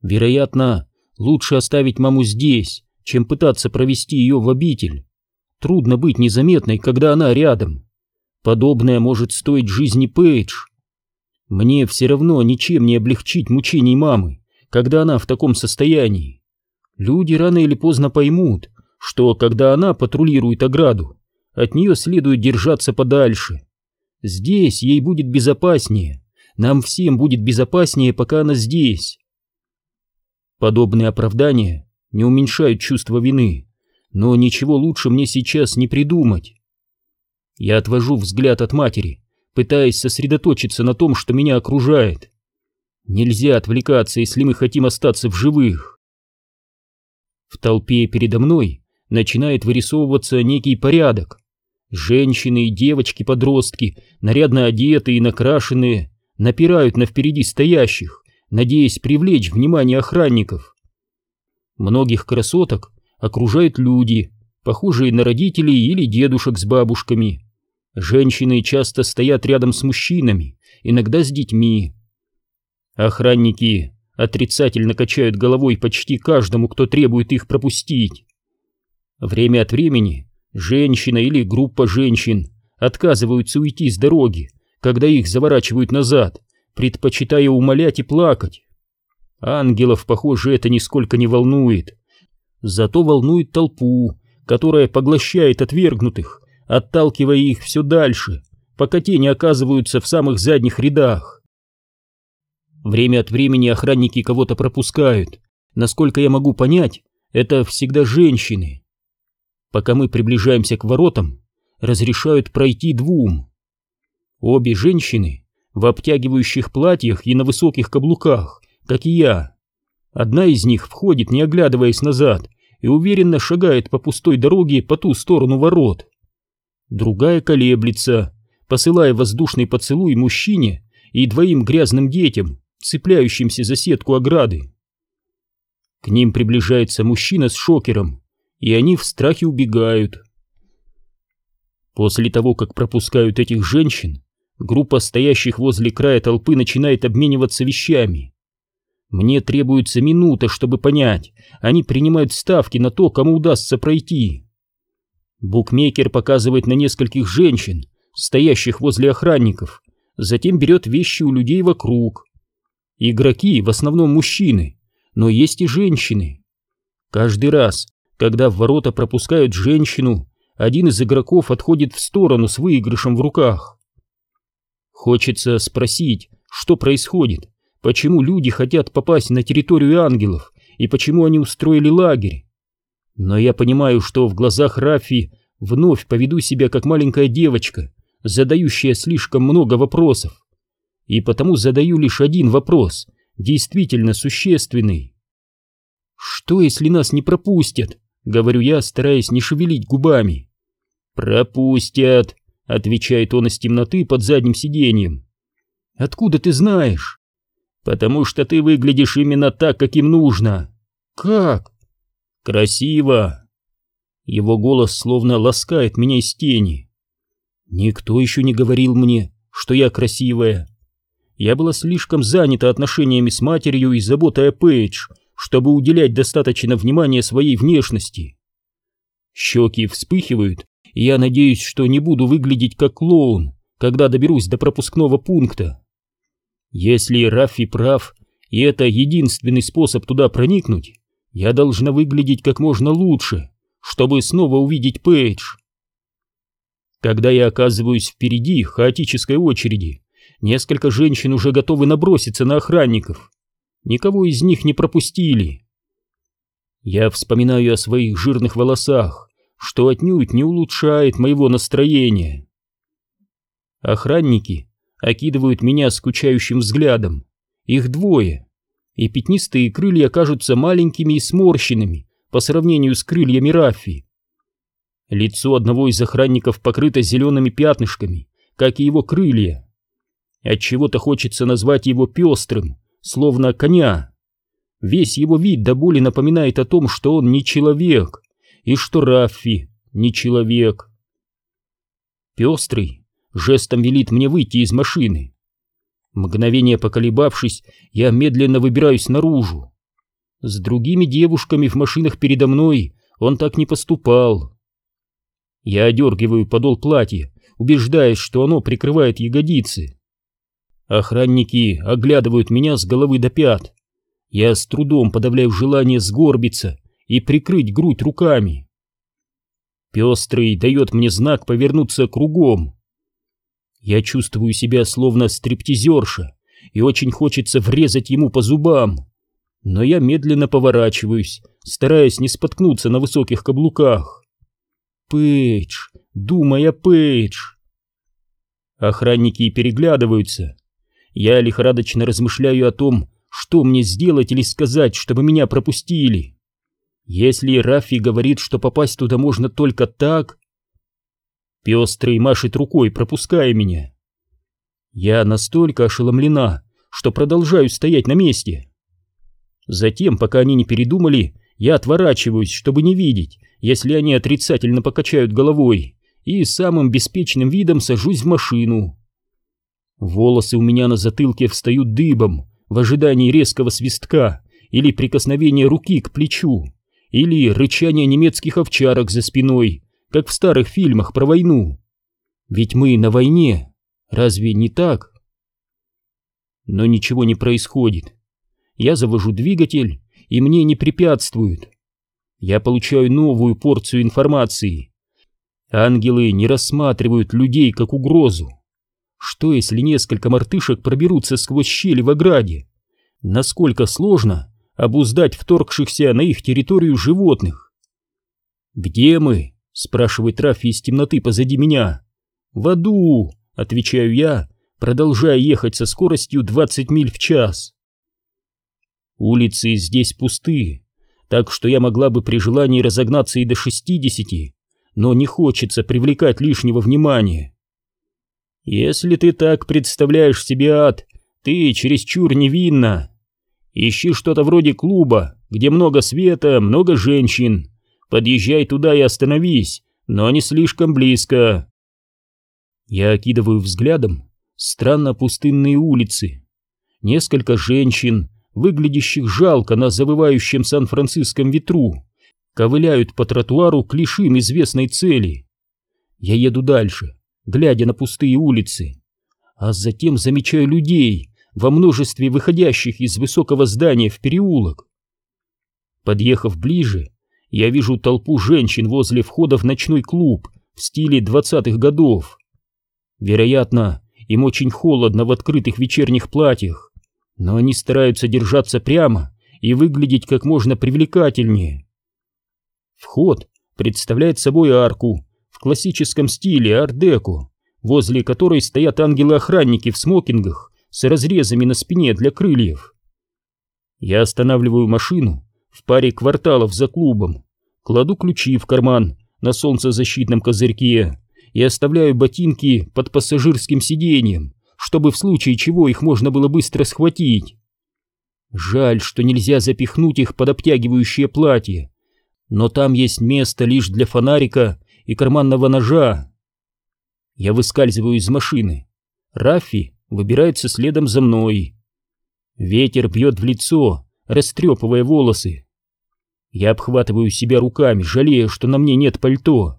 Вероятно, лучше оставить маму здесь, чем пытаться провести ее в обитель. Трудно быть незаметной, когда она рядом. Подобное может стоить жизни Пейдж. Мне все равно ничем не облегчить мучений мамы, когда она в таком состоянии. Люди рано или поздно поймут, что когда она патрулирует ограду, от нее следует держаться подальше. Здесь ей будет безопаснее, нам всем будет безопаснее, пока она здесь. Подобные оправдания не уменьшают чувство вины, но ничего лучше мне сейчас не придумать. Я отвожу взгляд от матери, пытаясь сосредоточиться на том, что меня окружает. Нельзя отвлекаться, если мы хотим остаться в живых. В толпе передо мной начинает вырисовываться некий порядок. Женщины и девочки-подростки, нарядно одетые и накрашенные, напирают на впереди стоящих, надеясь привлечь внимание охранников. Многих красоток окружают люди, похожие на родителей или дедушек с бабушками. Женщины часто стоят рядом с мужчинами, иногда с детьми. Охранники отрицательно качают головой почти каждому, кто требует их пропустить. Время от времени женщина или группа женщин отказываются уйти с дороги, когда их заворачивают назад, предпочитая умолять и плакать. Ангелов, похоже, это нисколько не волнует. Зато волнует толпу, которая поглощает отвергнутых, отталкивая их все дальше, пока те не оказываются в самых задних рядах. Время от времени охранники кого-то пропускают. Насколько я могу понять, это всегда женщины. Пока мы приближаемся к воротам, разрешают пройти двум. Обе женщины в обтягивающих платьях и на высоких каблуках, как и я. Одна из них входит, не оглядываясь назад, и уверенно шагает по пустой дороге по ту сторону ворот. Другая колеблется, посылая воздушный поцелуй мужчине и двоим грязным детям, цепляющимся за сетку ограды. К ним приближается мужчина с шокером, и они в страхе убегают. После того, как пропускают этих женщин, группа стоящих возле края толпы начинает обмениваться вещами. Мне требуется минута, чтобы понять, они принимают ставки на то, кому удастся пройти. Букмекер показывает на нескольких женщин, стоящих возле охранников, затем берет вещи у людей вокруг. Игроки в основном мужчины, но есть и женщины. Каждый раз, когда в ворота пропускают женщину, один из игроков отходит в сторону с выигрышем в руках. Хочется спросить, что происходит, почему люди хотят попасть на территорию ангелов и почему они устроили лагерь. Но я понимаю, что в глазах Раффи вновь поведу себя как маленькая девочка, задающая слишком много вопросов. И потому задаю лишь один вопрос, действительно существенный. «Что, если нас не пропустят?» — говорю я, стараясь не шевелить губами. «Пропустят», — отвечает он из темноты под задним сиденьем. «Откуда ты знаешь?» «Потому что ты выглядишь именно так, как им нужно». «Как?» «Красиво». Его голос словно ласкает меня из тени. Никто еще не говорил мне, что я красивая. Я была слишком занята отношениями с матерью и заботой о Пейдж, чтобы уделять достаточно внимания своей внешности. Щеки вспыхивают, и я надеюсь, что не буду выглядеть как клоун, когда доберусь до пропускного пункта. Если Раффи прав, и это единственный способ туда проникнуть, я должна выглядеть как можно лучше, чтобы снова увидеть Пейдж. Когда я оказываюсь впереди хаотической очереди, несколько женщин уже готовы наброситься на охранников. Никого из них не пропустили. Я вспоминаю о своих жирных волосах, что отнюдь не улучшает моего настроения. Охранники окидывают меня скучающим взглядом. Их двое, и пятнистые крылья кажутся маленькими и сморщенными по сравнению с крыльями Раффи. Лицо одного из охранников покрыто зелеными пятнышками, как и его крылья. Отчего-то хочется назвать его пестрым, словно коня. Весь его вид до боли напоминает о том, что он не человек, и что Раффи не человек. Пестрый жестом велит мне выйти из машины. Мгновение поколебавшись, я медленно выбираюсь наружу. С другими девушками в машинах передо мной он так не поступал. Я одергиваю подол платья, убеждаясь, что оно прикрывает ягодицы. Охранники оглядывают меня с головы до пят. Я с трудом подавляю желание сгорбиться и прикрыть грудь руками. Пестрый дает мне знак повернуться кругом. Я чувствую себя словно стриптизерша, и очень хочется врезать ему по зубам. Но я медленно поворачиваюсь, стараясь не споткнуться на высоких каблуках. Пейдж, думай о Пейдж. Охранники переглядываются. Я лихорадочно размышляю о том, что мне сделать или сказать, чтобы меня пропустили. Если Раффи говорит, что попасть туда можно только так... Пестрый машет рукой, пропуская меня. Я настолько ошеломлена, что продолжаю стоять на месте. Затем, пока они не передумали, я отворачиваюсь, чтобы не видеть, если они отрицательно покачают головой, и самым беспечным видом сажусь в машину. Волосы у меня на затылке встают дыбом в ожидании резкого свистка или прикосновения руки к плечу, или рычания немецких овчарок за спиной, как в старых фильмах про войну. Ведь мы на войне, разве не так? Но ничего не происходит. Я завожу двигатель, и мне не препятствуют. Я получаю новую порцию информации. Ангелы не рассматривают людей как угрозу. Что если несколько мартышек проберутся сквозь щели в ограде? Насколько сложно обуздать вторгшихся на их территорию животных? «Где мы?» — спрашивает Раффи из темноты позади меня. «В аду», — отвечаю я, продолжая ехать со скоростью 20 миль в час. Улицы здесь пусты, так что я могла бы при желании разогнаться и до 60, но не хочется привлекать лишнего внимания. Если ты так представляешь себе ад, ты чересчур невинна. Ищи что-то вроде клуба, где много света, много женщин. Подъезжай туда и остановись, но не слишком близко. Я окидываю взглядом странно пустынные улицы. Несколько женщин, выглядящих жалко на завывающем Сан-Франциском ветру, ковыляют по тротуару к лишь им известной цели. Я еду дальше, глядя на пустые улицы, а затем замечаю людей во множестве выходящих из высокого здания в переулок. Подъехав ближе, я вижу толпу женщин возле входа в ночной клуб в стиле 20-х годов. Вероятно, им очень холодно в открытых вечерних платьях, но они стараются держаться прямо и выглядеть как можно привлекательнее. Вход представляет собой арку в классическом стиле ар-деко, возле которой стоят ангелы-охранники в смокингах с разрезами на спине для крыльев. Я останавливаю машину в паре кварталов за клубом, кладу ключи в карман на солнцезащитном козырьке и оставляю ботинки под пассажирским сиденьем, чтобы в случае чего их можно было быстро схватить. Жаль, что нельзя запихнуть их под обтягивающее платье, но там есть место лишь для фонарика и карманного ножа. Я выскальзываю из машины. Раффи выбирается следом за мной. Ветер бьет в лицо, растрепывая волосы. Я обхватываю себя руками, жалея, что на мне нет пальто.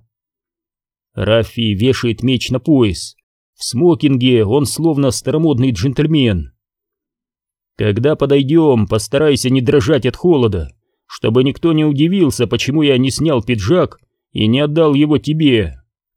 Раффи вешает меч на пояс. В смокинге он словно старомодный джентльмен. «Когда подойдем, постарайся не дрожать от холода, чтобы никто не удивился, почему я не снял пиджак и не отдал его тебе».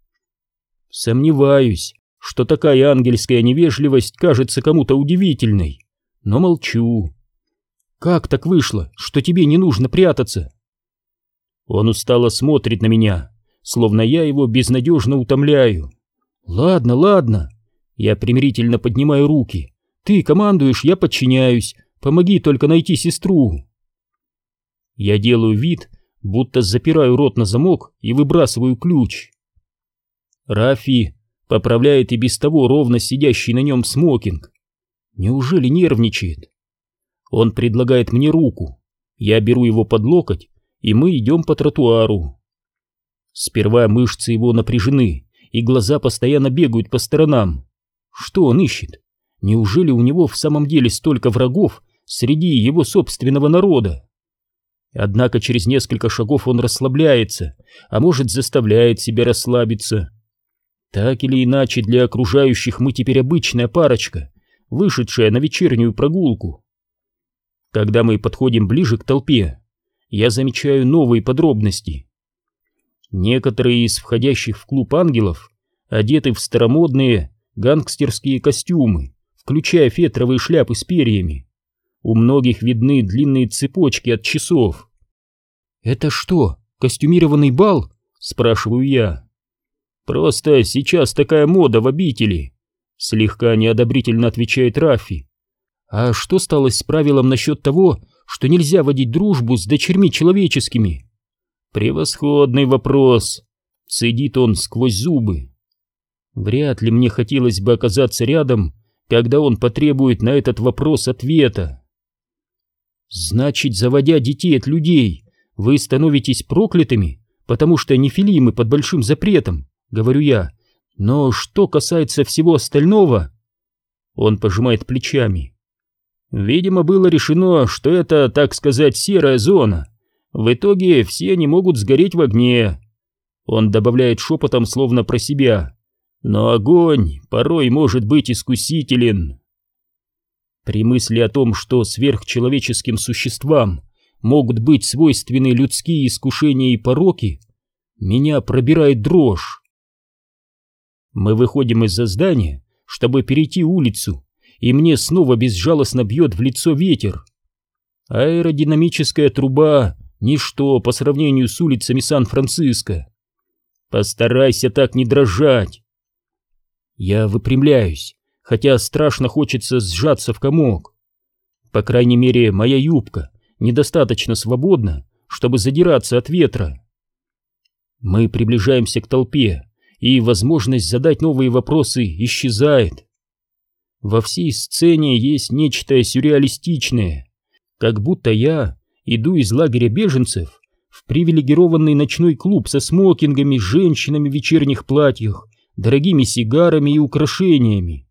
Сомневаюсь, что такая ангельская невежливость кажется кому-то удивительной, но молчу. «Как так вышло, что тебе не нужно прятаться?» Он устало смотрит на меня, словно я его безнадежно утомляю. «Ладно, ладно». Я примирительно поднимаю руки. «Ты командуешь, я подчиняюсь. Помоги только найти сестру». Я делаю вид, будто запираю рот на замок и выбрасываю ключ. Раффи поправляет и без того ровно сидящий на нем смокинг. Неужели нервничает? Он предлагает мне руку. Я беру его под локоть, и мы идем по тротуару. Сперва мышцы его напряжены, и глаза постоянно бегают по сторонам. Что он ищет? Неужели у него в самом деле столько врагов среди его собственного народа? Однако через несколько шагов он расслабляется, а может, заставляет себя расслабиться. Так или иначе, для окружающих мы теперь обычная парочка, вышедшая на вечернюю прогулку. Когда мы подходим ближе к толпе, я замечаю новые подробности. Некоторые из входящих в клуб ангелов одеты в старомодные гангстерские костюмы, включая фетровые шляпы с перьями. У многих видны длинные цепочки от часов. «Это что, костюмированный бал?» — спрашиваю я. «Просто сейчас такая мода в обители», — слегка неодобрительно отвечает Раффи. «А что стало с правилом насчет того, что нельзя водить дружбу с дочерьми человеческими?» «Превосходный вопрос», — цедит он сквозь зубы. Вряд ли мне хотелось бы оказаться рядом, когда он потребует на этот вопрос ответа. «Значит, заводя детей от людей, вы становитесь проклятыми, потому что нефилимы под большим запретом», — говорю я. «Но что касается всего остального...» Он пожимает плечами. «Видимо, было решено, что это, так сказать, серая зона. В итоге все они могут сгореть в огне». Он добавляет шепотом, словно про себя. «Но огонь порой может быть искусителен». При мысли о том, что сверхчеловеческим существам могут быть свойственны людские искушения и пороки, меня пробирает дрожь. Мы выходим из-за здания, чтобы перейти улицу, и мне снова безжалостно бьет в лицо ветер. Аэродинамическая труба — ничто по сравнению с улицами Сан-Франциско. Постарайся так не дрожать. Я выпрямляюсь, хотя страшно хочется сжаться в комок. По крайней мере, моя юбка недостаточно свободна, чтобы задираться от ветра. Мы приближаемся к толпе, и возможность задать новые вопросы исчезает. Во всей сцене есть нечто сюрреалистичное, как будто я иду из лагеря беженцев в привилегированный ночной клуб со смокингами, женщинами в вечерних платьях, дорогими сигарами и украшениями.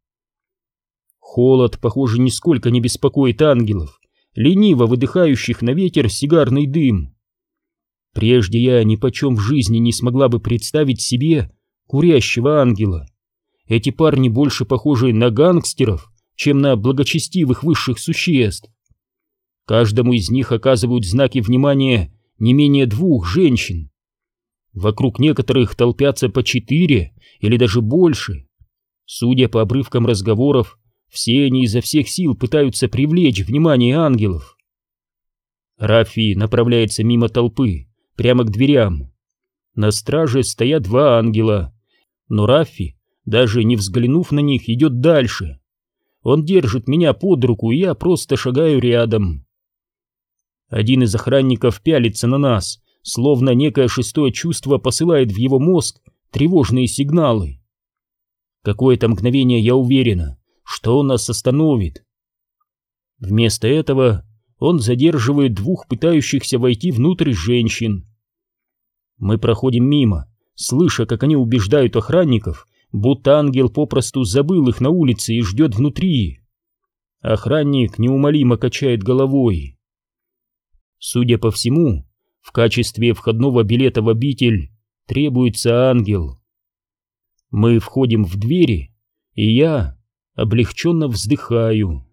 Холод, похоже, нисколько не беспокоит ангелов, лениво выдыхающих на ветер сигарный дым. Прежде я нипочем в жизни не смогла бы представить себе курящего ангела. Эти парни больше похожи на гангстеров, чем на благочестивых высших существ. Каждому из них оказывают знаки внимания не менее 2 женщин. Вокруг некоторых толпятся по 4 или даже больше. Судя по обрывкам разговоров, все они изо всех сил пытаются привлечь внимание ангелов. Раффи направляется мимо толпы, прямо к дверям. На страже стоят 2 ангела, но Раффи, даже не взглянув на них, идет дальше. Он держит меня под руку, и я просто шагаю рядом. Один из охранников пялится на нас, словно некое шестое чувство посылает в его мозг тревожные сигналы. Какое-то мгновение я уверена, что он нас остановит. Вместо этого он задерживает 2 пытающихся войти внутрь женщин. Мы проходим мимо, слыша, как они убеждают охранников, будто ангел попросту забыл их на улице и ждет внутри. Охранник неумолимо качает головой. Судя по всему, в качестве входного билета в обитель требуется ангел. Мы входим в двери, и я облегченно вздыхаю.